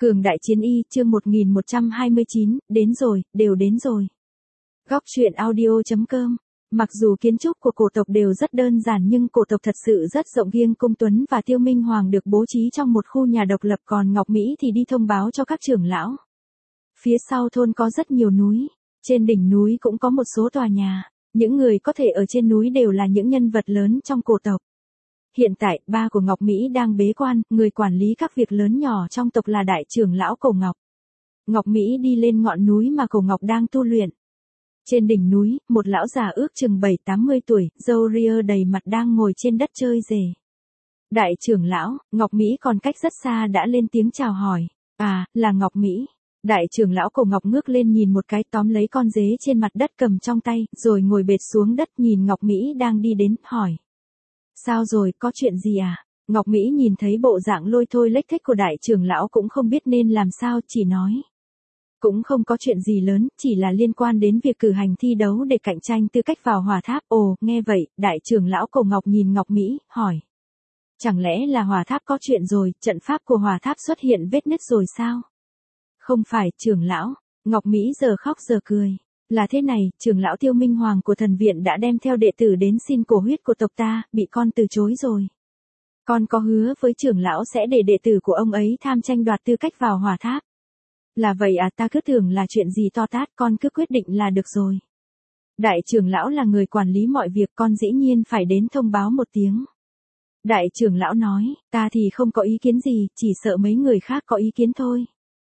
Cường đại chiến y, chương 1129, đến rồi, đều đến rồi. Góc truyện audio.com. Mặc dù kiến trúc của cổ tộc đều rất đơn giản nhưng cổ tộc thật sự rất rộng, riêng Cung Tuấn và Tiêu Minh Hoàng được bố trí trong một khu nhà độc lập, còn Ngọc Mỹ thì đi thông báo cho các trưởng lão. Phía sau thôn có rất nhiều núi, trên đỉnh núi cũng có một số tòa nhà, những người có thể ở trên núi đều là những nhân vật lớn trong cổ tộc. Hiện tại, ba của Ngọc Mỹ đang bế quan, người quản lý các việc lớn nhỏ trong tộc là đại trưởng lão Cổ Ngọc. Ngọc Mỹ đi lên ngọn núi mà Cổ Ngọc đang tu luyện. Trên đỉnh núi, một lão già ước chừng 7-80 tuổi, râu ria đầy mặt đang ngồi trên đất chơi rể. Đại trưởng lão, Ngọc Mỹ còn cách rất xa đã lên tiếng chào hỏi. À, là Ngọc Mỹ. Đại trưởng lão Cổ Ngọc ngước lên nhìn một cái, tóm lấy con dế trên mặt đất cầm trong tay, rồi ngồi bệt xuống đất nhìn Ngọc Mỹ đang đi đến, hỏi. Sao rồi, có chuyện gì à? Ngọc Mỹ nhìn thấy bộ dạng lôi thôi lếch thếch của đại trưởng lão cũng không biết nên làm sao, chỉ nói. Cũng không có chuyện gì lớn, chỉ là liên quan đến việc cử hành thi đấu để cạnh tranh tư cách vào hỏa tháp. Ồ, nghe vậy, đại trưởng lão Cổ Ngọc nhìn Ngọc Mỹ, hỏi. Chẳng lẽ là hỏa tháp có chuyện rồi, trận pháp của hỏa tháp xuất hiện vết nứt rồi sao? Không phải, trưởng lão. Ngọc Mỹ giờ khóc giờ cười. Là thế này, trưởng lão Tiêu Minh Hoàng của thần viện đã đem theo đệ tử đến xin cổ huyết của tộc ta, bị con từ chối rồi. Con có hứa với trưởng lão sẽ để đệ tử của ông ấy tham tranh đoạt tư cách vào hỏa tháp. Là vậy à, ta cứ tưởng là chuyện gì to tát, con cứ quyết định là được rồi. Đại trưởng lão là người quản lý mọi việc, con dĩ nhiên phải đến thông báo một tiếng. Đại trưởng lão nói, ta thì không có ý kiến gì, chỉ sợ mấy người khác có ý kiến thôi.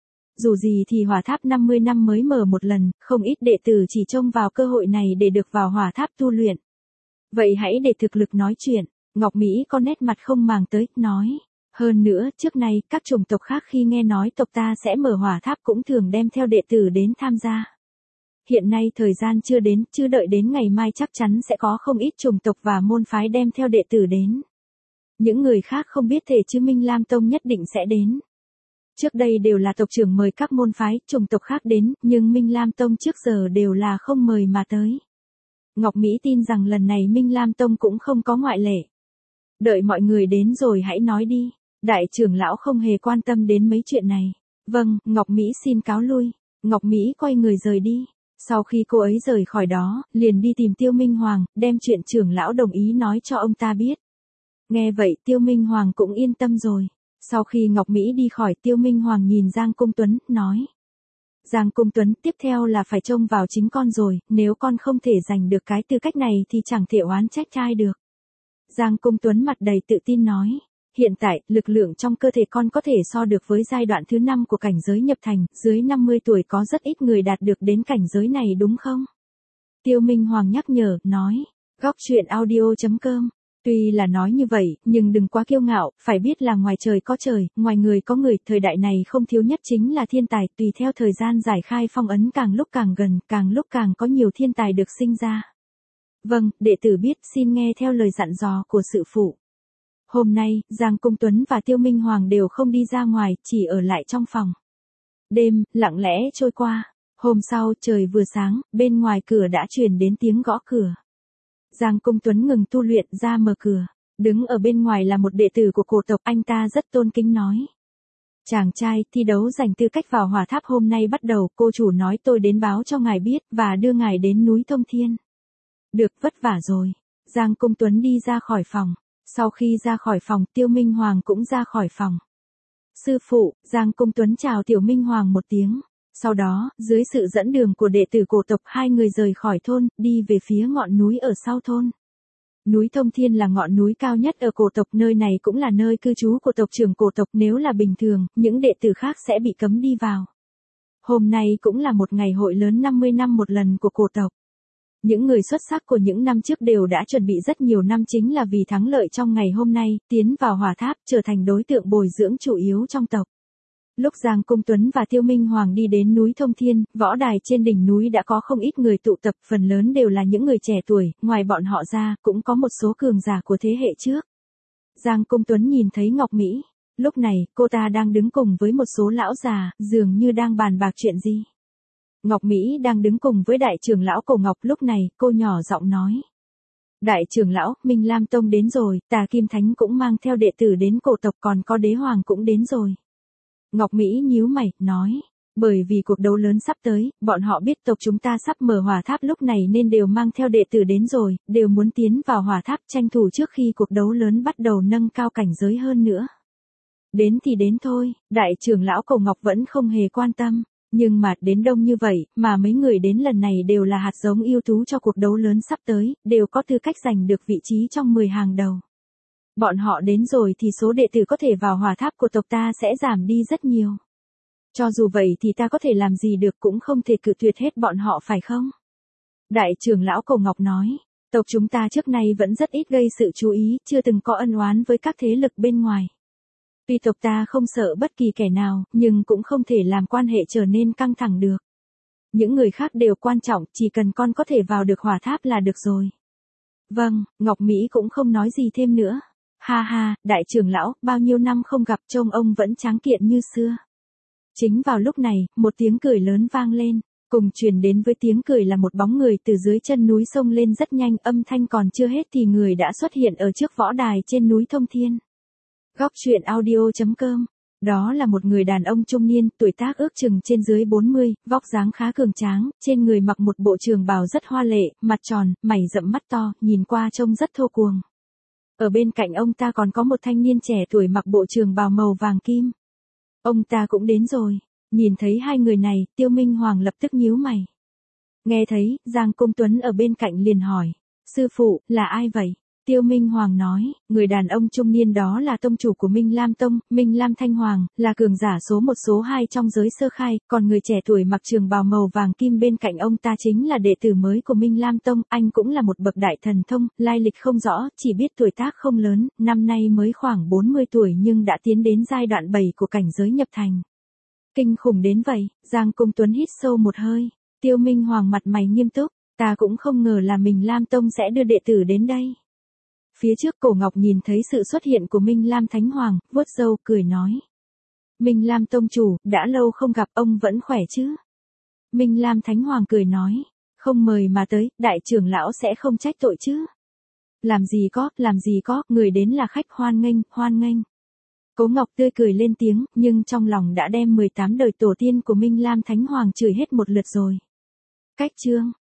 Dù gì thì hỏa tháp 50 năm mới mở một lần, không ít đệ tử chỉ trông vào cơ hội này để được vào hỏa tháp tu luyện. Vậy hãy để thực lực nói chuyện. Ngọc Mỹ có nét mặt không màng tới, nói. Hơn nữa, trước nay, các chủng tộc khác khi nghe nói tộc ta sẽ mở hỏa tháp cũng thường đem theo đệ tử đến tham gia. Hiện nay thời gian chưa đến, chưa đợi đến ngày mai chắc chắn sẽ có không ít chủng tộc và môn phái đem theo đệ tử đến. Những người khác không biết thể chứ Minh Lam Tông nhất định sẽ đến. Trước đây đều là tộc trưởng mời các môn phái, chủng tộc khác đến, nhưng Minh Lam Tông trước giờ đều là không mời mà tới. Ngọc Mỹ tin rằng lần này Minh Lam Tông cũng không có ngoại lệ. Đợi mọi người đến rồi hãy nói đi. Đại trưởng lão không hề quan tâm đến mấy chuyện này. Vâng, Ngọc Mỹ xin cáo lui. Ngọc Mỹ quay người rời đi. Sau khi cô ấy rời khỏi đó, liền đi tìm Tiêu Minh Hoàng, đem chuyện trưởng lão đồng ý nói cho ông ta biết. Nghe vậy Tiêu Minh Hoàng cũng yên tâm rồi. Sau khi Ngọc Mỹ đi khỏi, Tiêu Minh Hoàng nhìn Giang Cung Tuấn, nói. Giang Cung Tuấn, tiếp theo là phải trông vào chính con rồi, nếu con không thể giành được cái tư cách này thì chẳng thể oán trách trai được. Giang Cung Tuấn mặt đầy tự tin nói. Hiện tại, lực lượng trong cơ thể con có thể so được với giai đoạn thứ 5 của cảnh giới nhập thành, dưới 50 tuổi có rất ít người đạt được đến cảnh giới này đúng không? Tiêu Minh Hoàng nhắc nhở, nói. Góc truyện audio.com. Tuy là nói như vậy, nhưng đừng quá kiêu ngạo, phải biết là ngoài trời có trời, ngoài người có người, thời đại này không thiếu nhất chính là thiên tài, tùy theo thời gian giải khai phong ấn càng lúc càng gần, càng lúc càng có nhiều thiên tài được sinh ra. Vâng, đệ tử biết, xin nghe theo lời dặn dò của sư phụ. Hôm nay, Giang Cung Tuấn và Tiêu Minh Hoàng đều không đi ra ngoài, chỉ ở lại trong phòng. Đêm, lặng lẽ trôi qua. Hôm sau, trời vừa sáng, bên ngoài cửa đã truyền đến tiếng gõ cửa. Giang Cung Tuấn ngừng tu luyện ra mở cửa. Đứng ở bên ngoài là một đệ tử của cổ tộc, anh ta rất tôn kính nói. Chàng trai, thi đấu giành tư cách vào hỏa tháp hôm nay bắt đầu, cô chủ nói tôi đến báo cho ngài biết, và đưa ngài đến núi Thông Thiên. Được, vất vả rồi. Giang Cung Tuấn đi ra khỏi phòng. Sau khi ra khỏi phòng, Tiêu Minh Hoàng cũng ra khỏi phòng. Sư phụ, Giang Cung Tuấn chào Tiểu Minh Hoàng một tiếng. Sau đó, dưới sự dẫn đường của đệ tử cổ tộc, hai người rời khỏi thôn, đi về phía ngọn núi ở sau thôn. Núi Thông Thiên là ngọn núi cao nhất ở cổ tộc, nơi này cũng là nơi cư trú của tộc trưởng cổ tộc, nếu là bình thường, những đệ tử khác sẽ bị cấm đi vào. Hôm nay cũng là một ngày hội lớn 50 năm một lần của cổ tộc. Những người xuất sắc của những năm trước đều đã chuẩn bị rất nhiều năm chính là vì thắng lợi trong ngày hôm nay, tiến vào hỏa tháp, trở thành đối tượng bồi dưỡng chủ yếu trong tộc. Lúc Giang Cung Tuấn và Tiêu Minh Hoàng đi đến núi Thông Thiên, võ đài trên đỉnh núi đã có không ít người tụ tập, phần lớn đều là những người trẻ tuổi, ngoài bọn họ ra, cũng có một số cường giả của thế hệ trước. Giang Cung Tuấn nhìn thấy Ngọc Mỹ. Lúc này, cô ta đang đứng cùng với một số lão già, dường như đang bàn bạc chuyện gì. Ngọc Mỹ đang đứng cùng với đại trưởng lão Cổ Ngọc, lúc này, cô nhỏ giọng nói. Đại trưởng lão, Minh Lam Tông đến rồi, Tà Kim Thánh cũng mang theo đệ tử đến cổ tộc, còn có đế hoàng cũng đến rồi. Ngọc Mỹ nhíu mày, nói. Bởi vì cuộc đấu lớn sắp tới, bọn họ biết tộc chúng ta sắp mở hỏa tháp lúc này nên đều mang theo đệ tử đến rồi, đều muốn tiến vào hỏa tháp tranh thủ trước khi cuộc đấu lớn bắt đầu nâng cao cảnh giới hơn nữa. Đến thì đến thôi, đại trưởng lão Cổ Ngọc vẫn không hề quan tâm. Nhưng mà đến đông như vậy, mà mấy người đến lần này đều là hạt giống ưu tú cho cuộc đấu lớn sắp tới, đều có tư cách giành được vị trí trong 10 hàng đầu. Bọn họ đến rồi thì số đệ tử có thể vào hỏa tháp của tộc ta sẽ giảm đi rất nhiều. Cho dù vậy thì ta có thể làm gì được cũng không thể cự tuyệt hết bọn họ phải không? Đại trưởng lão Cổ Ngọc nói, tộc chúng ta trước nay vẫn rất ít gây sự chú ý, chưa từng có ân oán với các thế lực bên ngoài. Tuy tộc ta không sợ bất kỳ kẻ nào, nhưng cũng không thể làm quan hệ trở nên căng thẳng được. Những người khác đều quan trọng, chỉ cần con có thể vào được hỏa tháp là được rồi. Vâng, Ngọc Mỹ cũng không nói gì thêm nữa. Ha ha, đại trưởng lão, bao nhiêu năm không gặp trông ông vẫn tráng kiện như xưa. Chính vào lúc này, một tiếng cười lớn vang lên, cùng truyền đến với tiếng cười là một bóng người từ dưới chân núi xông lên rất nhanh, âm thanh còn chưa hết thì người đã xuất hiện ở trước võ đài trên núi Thông Thiên. Góc truyện audio.com. Đó là một người đàn ông trung niên, tuổi tác ước chừng trên dưới 40, vóc dáng khá cường tráng, trên người mặc một bộ trường bào rất hoa lệ, mặt tròn, mày rậm mắt to, nhìn qua trông rất thô cuồng. Ở bên cạnh ông ta còn có một thanh niên trẻ tuổi mặc bộ trường bào màu vàng kim. Ông ta cũng đến rồi. Nhìn thấy hai người này, Tiêu Minh Hoàng lập tức nhíu mày. Nghe thấy, Giang Công Tuấn ở bên cạnh liền hỏi. Sư phụ, là ai vậy? Tiêu Minh Hoàng nói, người đàn ông trung niên đó là tông chủ của Minh Lam Tông, Minh Lam Thanh Hoàng, là cường giả số 1 số 2 trong giới sơ khai, còn người trẻ tuổi mặc trường bào màu vàng kim bên cạnh ông ta chính là đệ tử mới của Minh Lam Tông, anh cũng là một bậc đại thần thông, lai lịch không rõ, chỉ biết tuổi tác không lớn, năm nay mới khoảng 40 tuổi nhưng đã tiến đến giai đoạn 7 của cảnh giới nhập thành. Kinh khủng đến vậy, Giang Công Tuấn hít sâu một hơi, Tiêu Minh Hoàng mặt mày nghiêm túc, ta cũng không ngờ là Minh Lam Tông sẽ đưa đệ tử đến đây. Phía trước Cổ Ngọc nhìn thấy sự xuất hiện của Minh Lam Thánh Hoàng, vuốt râu cười nói. Minh Lam Tông chủ, đã lâu không gặp ông vẫn khỏe chứ? Minh Lam Thánh Hoàng cười nói, không mời mà tới, đại trưởng lão sẽ không trách tội chứ? Làm gì có, người đến là khách hoan nghênh, hoan nghênh. Cố Ngọc tươi cười lên tiếng, nhưng trong lòng đã đem 18 đời tổ tiên của Minh Lam Thánh Hoàng chửi hết một lượt rồi. Cách chương.